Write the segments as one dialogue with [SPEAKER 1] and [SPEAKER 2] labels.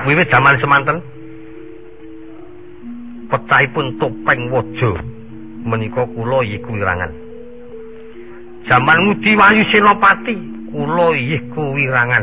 [SPEAKER 1] Wiwit jaman semanten pecahipun topeng waja menika kula yiku wirangan. Jaman Ngudi Wayu Senopati kula yiku wirangan.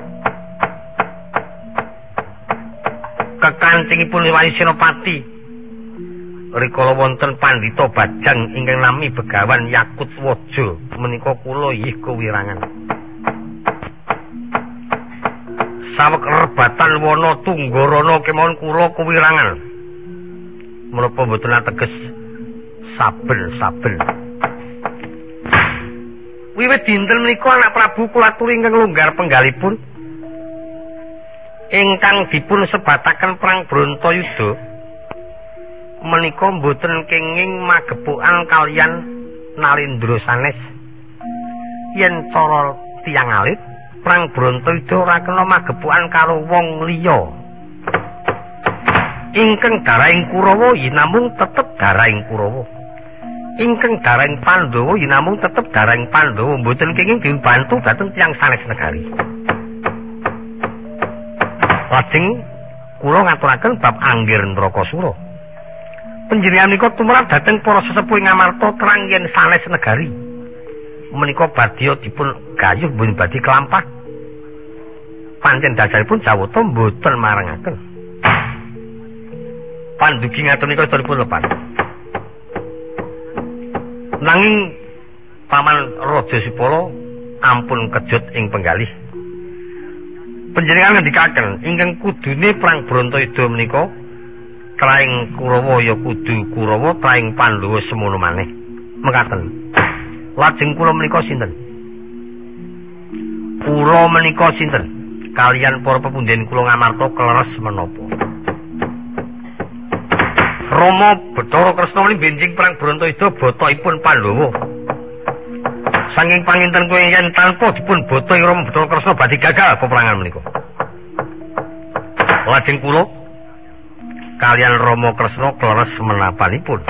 [SPEAKER 1] Kekancingipun Wayu Senopati rikala wonten Pandhita Bajang ingkang nami Begawan Yakut Waja menika kula yiku wirangan. Saweg rebatan wana Tunggarana kemawon kula kuwirangan. Menapa mboten ateges saben-saben. Wiwit dinten menika anak Prabu kula aturi ingkang longgar penggalipun ingkang dipun sebataken perang Brontoyuda menika mboten kenging magepokan kalian Nalendra sanes. Yen cara tiyang alit perang Brontoyuda ora kena magepokan karo wong liya. Ingkang darahing Kurawa yen namung tetep darahing Kurawa. Ingkang darahing Pandhawa yen namung tetep darahing Pandhawa, mboten kenging dibantu dhateng tiyang sanes negari. Lajeng kula ngaturaken bab Anggir Nrakasura. Panjenengan menika tumrap dhateng para sesepuh ing Ngamarta terang yen sanes negari menika badya dipun gayuh mboten badhe kelampah. Pancen dasaripun Jawata mboten marangaken. Pandugi ngaten menika dipun lepas. Nanging Paman Raja Sipala ampun kejut ing penggalih. Panjenengan ngendikaken ingkang kudune perang Brontoyuda menika traing Kurawa ya kudu Kurawa, traing Pandhawa semono maneh. Mekaten. Lajeng kula menika sinten? Kula menika sinten? Kalian para pepunden kula Ngamarta kleres menapa? Rama Bathara Kresna menika benjing perang Brontoyuda bothaipun Pandhawa. Sanging panginten kowe yen tanpa dipun botha Rama Bathara Kresna badhe gagal peperangan menika. Lajeng kula kalian Rama Kresna kleres menapanipun.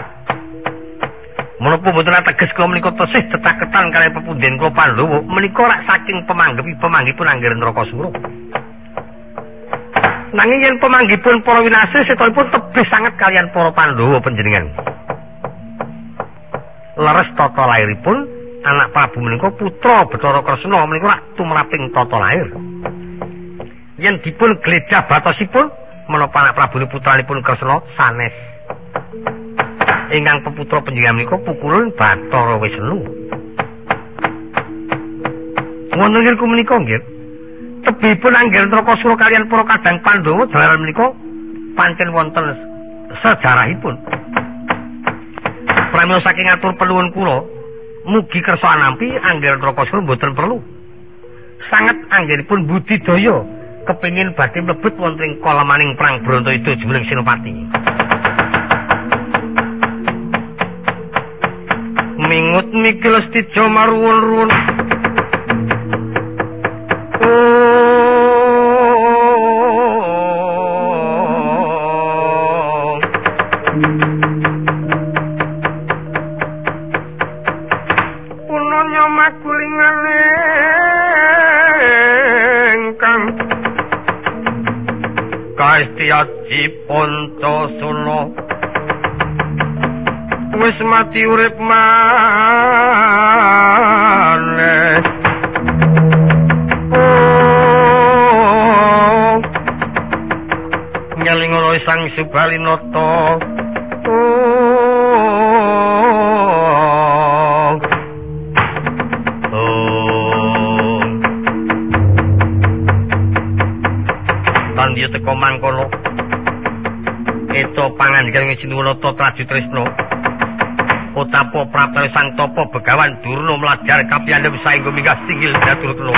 [SPEAKER 1] Menapa boten ateges kula menika tesih cetaketan kaliyan pepunden kula Pandhawa menika rak saking pemanggipun Anggir Nrakasura. Nanging yen pemanggipun para winasih setanipun tebih sanget kaliyan para Pandhawa panjenengan. Leres tata lairipun anak Prabu menika putra Bathara Kresna menika rak tumraping tata lair. Yen dipun gledah batosipun menapa anak Prabu putranipun Kresna sanes. Ingkang peputra panjenengan menika pukulun Bathara Wisnu. Wonten ingkang menika nggih tebihipun Anggir Nrakasura kaliyan para kadang Pandhawa dalaran menika pancen wonten sejarahipun. Pramila saking atur penuwun kula, mugi kersa nampi Anggir Nrakasura mboten perlu. Sanget anggiripun budidaya kepengin badhe mlebet wonten ing kalemaning perang Brontoyuda jumeneng Senopati. Mingut mikil stija maruwun-ruwun.
[SPEAKER 2] Punanya makulingane ingkang
[SPEAKER 1] Kaistyaji Pancasula
[SPEAKER 2] wis mati urip maneh.
[SPEAKER 1] Nyelingono Sang Subalinata. Tandiya teka mangkono. Eta pangandikan Sinuwunata Traju Tresna. Utapa prapta Sang Tapa Begawan Durna mlajar kapiyandhem saengga minggah singgil daturutna.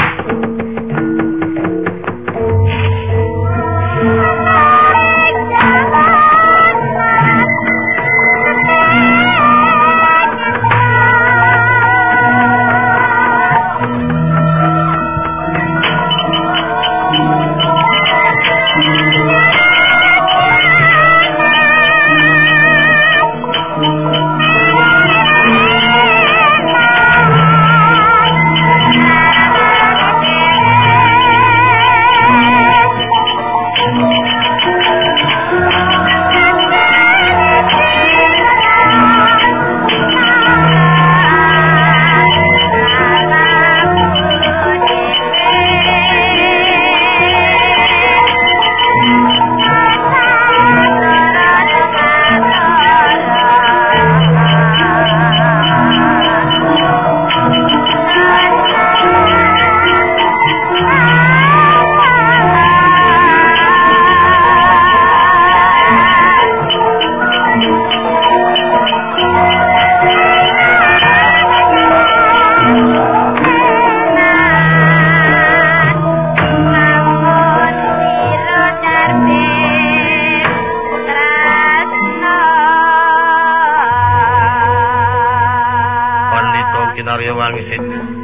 [SPEAKER 1] Boyo Wangsit.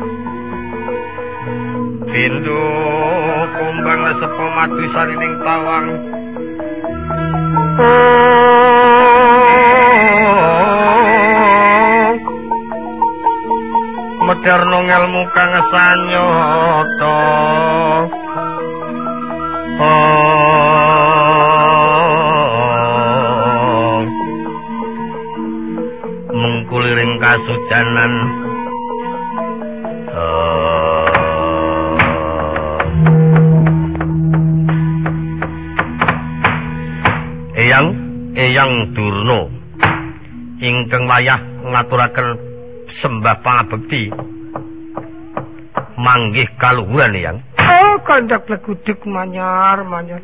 [SPEAKER 1] Pindho kumbang sepo madu sarining tawang. Medarno ngelmu kang sanyata. Mengkuliring kasujanan. Eyang Durna ingkang wayah ngaturaken sembah pangabekti manggih kaluhuran Eyang.
[SPEAKER 2] Oh, kandak leguduk manyar.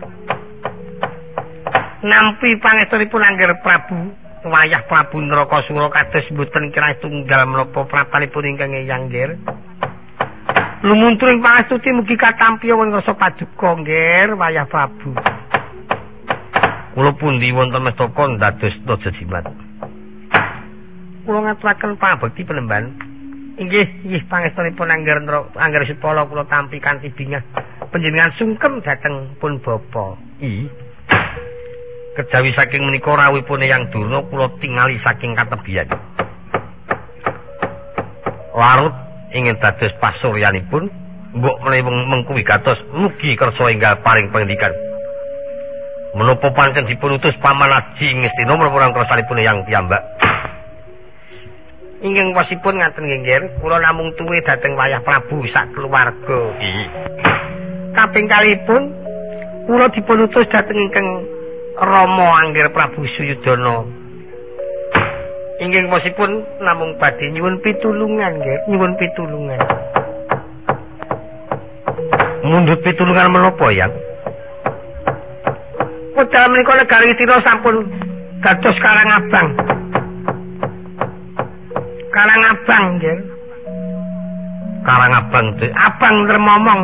[SPEAKER 1] Nampi pangestunipun Angger Prabu wayah Prabu Nrakasura kados mboten kirang tunggal menapa pratanipun ingkang Eyang nggih. Lumunturing pangestuti mugi katampi wonten rasa paduka nggih wayah Prabu. Kula pundi wonten mestaka dados Rajajimat. Kula ngaturaken pangabekti penemban. Inggih pangestunipun Angger Sipala kula tampi kanthi bingah panjenengan sungkem dhateng pun bapa. Kejawi saking menika rawuhipun Eyang Durna kula tingali saking katebian. Larut ingin dados pasuryanipun mbok menawi mengkuwi gatos mugi kersa enggal paring pangendikan. Menapa pancen dipun utus Paman Aji Ngastina menapa kersanipun Eyang piyambak. Inggih wasipun ngaten nggih, kula namung tuwe dhateng wayah Prabu sak keluarga. Kaping kalihipun kula dipun utus dhateng ingkang Rama Angger Prabu Suyudana. Inggih wasipun namung badhe nyuwun pitulungan nggih, nyuwun pitulungan. Mundhut pitulungan menapa, Yang? Wedal menika negari Tira sampun dados Karangabang. Karangabang nggih. Karangabang abang termomong.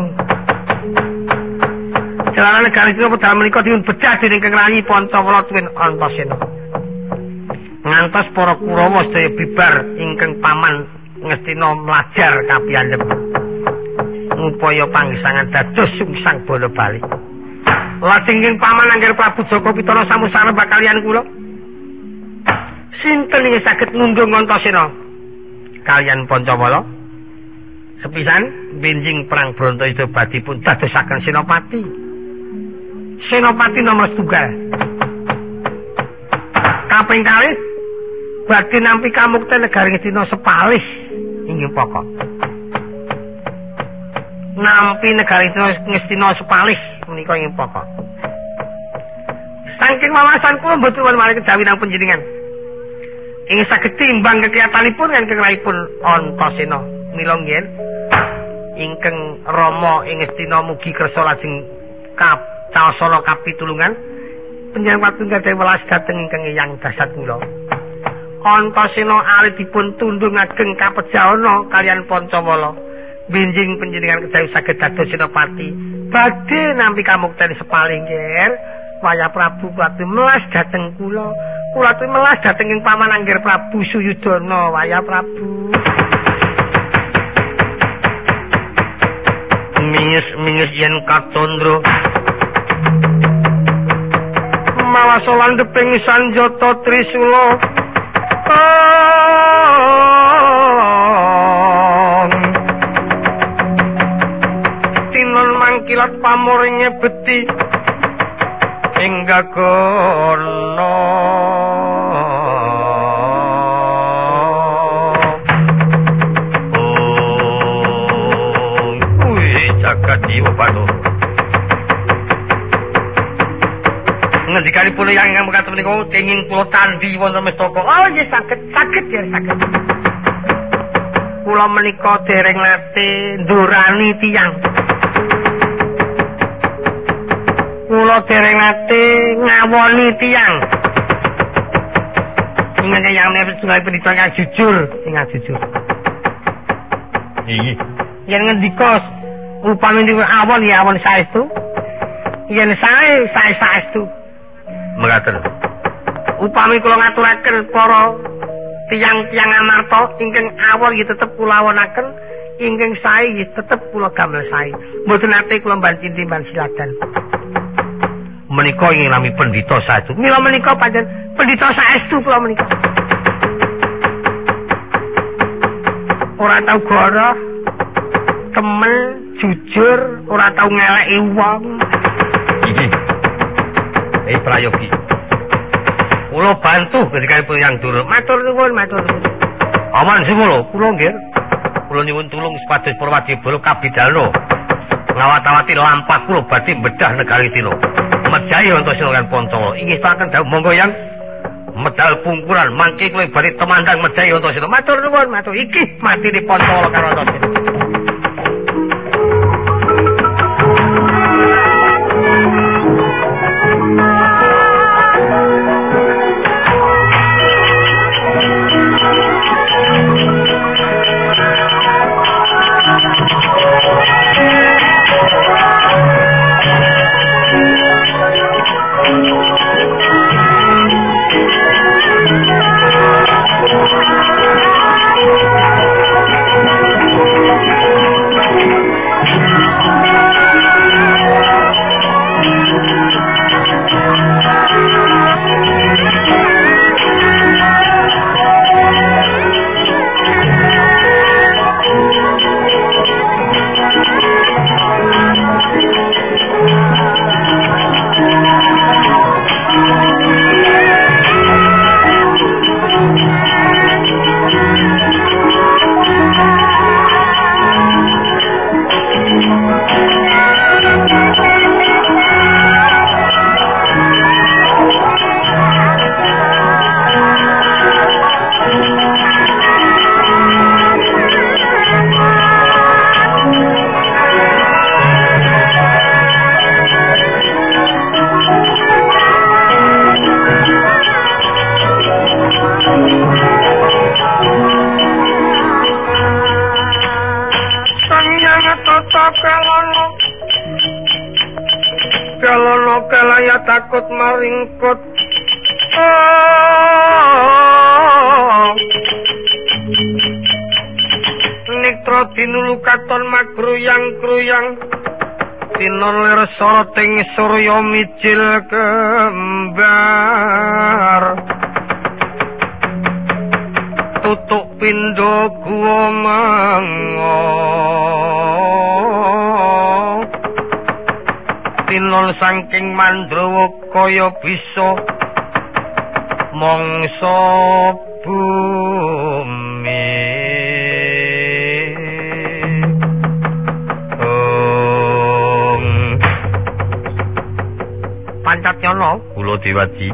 [SPEAKER 1] Celana negari Tira wedal menika dipun becah dening Kang Rayi Pancawala tuwin Antasena. Ngantos para Kurawa sedaya bibar ingkang Paman Ngastina mlajar kapiyandhep. Ngupaya panggesangan dados sungsang bola bali. Lajeng ing Paman Angger Prabu Jaka Pitana samusara kaliyan kula. Sinten sing saged nundung Antasena kaliyan Pancawala? Sepisan benjing perang Brontoyuda badhe pun dadosaken senopati. Senopati nomor setunggal. Kaping kalih badhe nampi kamukten negari Ngastina sepalih inggih pokok. Nampi negari Ngastina sepalih menika ing pokok. Saking wawasan kula mboten wonten kejawi nang panjenengan. Ing saged timbang kekiyatanipun kan kenglaipun Antasena. Mila nggih ingkang Rama ing Ngastina mugi kersa lajeng kawasana kapitulungan panjenengan watunggal welas dhateng ingkang Eyang Dasat kula. Antasena alit dipun tundung ageng kapejana kaliyan Pancawala. Benjing panjenengan kejawi saged dados senopati. Badhe nampi kamukten sepaling nggih. Wayah Prabu badhe melas dhateng kula. Kula badhe melas dhateng ing Paman Angger Prabu Suyudana wayah Prabu. Mingis yen katondro. Mawas landheping Sanjata Trisula. Tinon mangkilat pamoringe beti ing gagana. Jagat Dewa Bathara. Ngendikanipun yang mekaten menika kenging kula tandhi wonten mestaka. Oh nggih saged ya saged. Kula menika dereng nate ndurani tiyang. Kula dereng nate ngawoni tiyang. Ingkang yang menika setunggal pendidikan kang jujur, ingkang jujur. Nggih. Yen ngendika upami awon ya awon saestu. Yen sae saestu. Mekaten. Upami kula ngaturaken para Tiang-tiang Amarta ingkang awon nggih tetep kula awonaken, ingkang sae nggih tetep kula gamel sae. Mboten nate kula mbanci timban siladan. Menika ing nami pendhita saestu. Mila menika pancen pendhita saestu kula menika. Ora tau goroh, temen, jujur, ora tau ngeleki wong. Prayogi. Kula bantu ketika yang durung. Matur nuwun, matur nuwun. Aman semono, kula nggih. Kula nyuwun tulung supados Purwadya Bala kabidalna. Ngawat-awati lampah kula badhe bedah negari Tina. Medhai Antasena lan Pancala. Inggih saken dawuh monggo yang medal pungkuran mangke kowe badhe temandang Medhai Antasena. Matur nuwun, matur. Iki matine Pancala karo Antasena. Takut maringkut Nitra dinulu katon magruyang-gruyang tinulir soroting surya mijil kembar tutuk pindha guwa mango tinul saking Mandrawa kaya bisa mangsa bumi Pancatnyana kula Dewaji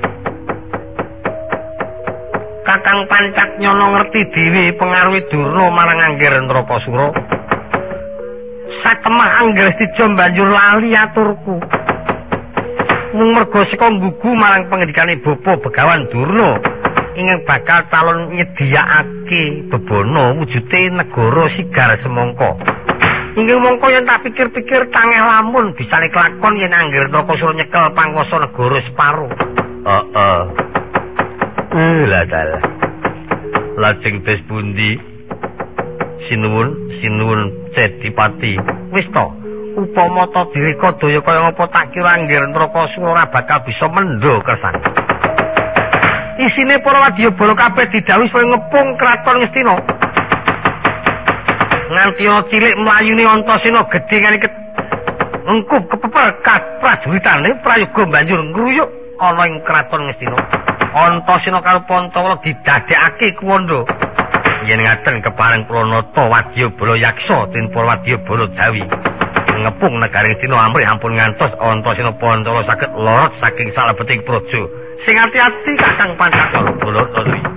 [SPEAKER 1] Kakang Pancatnyana ngerti dhewe pengaruhe Durna marang Angger Ntrapasura satemah Angger Stijo banjur lali aturku. Mung merga saka nggugu marang pangandikane Bapa Begawan Durna ingkang bakal calon nyediakake bebono wujude negara sigar semangka. Inggih mongko yen tak pikir-pikir tangeh lamun bisane kelakon yen Angger Ntrapasura nyekel panguwasa negara separo. Lah dalah. Lajeng tes pundi? Sinuwun Cedipati. Wis to, upama ta direka daya kaya ngapa tak kira Angger Ntrapasura ora bakal bisa mendho kersane. Isine para wadya bala kabeh didhawuhi supaya ngepung kraton Ngastina. Nganti ana cilik mlayune Antasena gedhe ngene engkup kepepel prajuritane prayoga banjur ngruyuk ana ing kraton Ngastina. Antasena karo Pancala didadekake kuwanda. Yen ngaten kepareng Pranata Wadya Bala Yaksa tin Wadya Bala Jawi ngepung negari Ngastina amrih ampun ngantos Antasena Pancala saged lorot saking salebeting praja. Sing ati-ati Kakang Pancakala.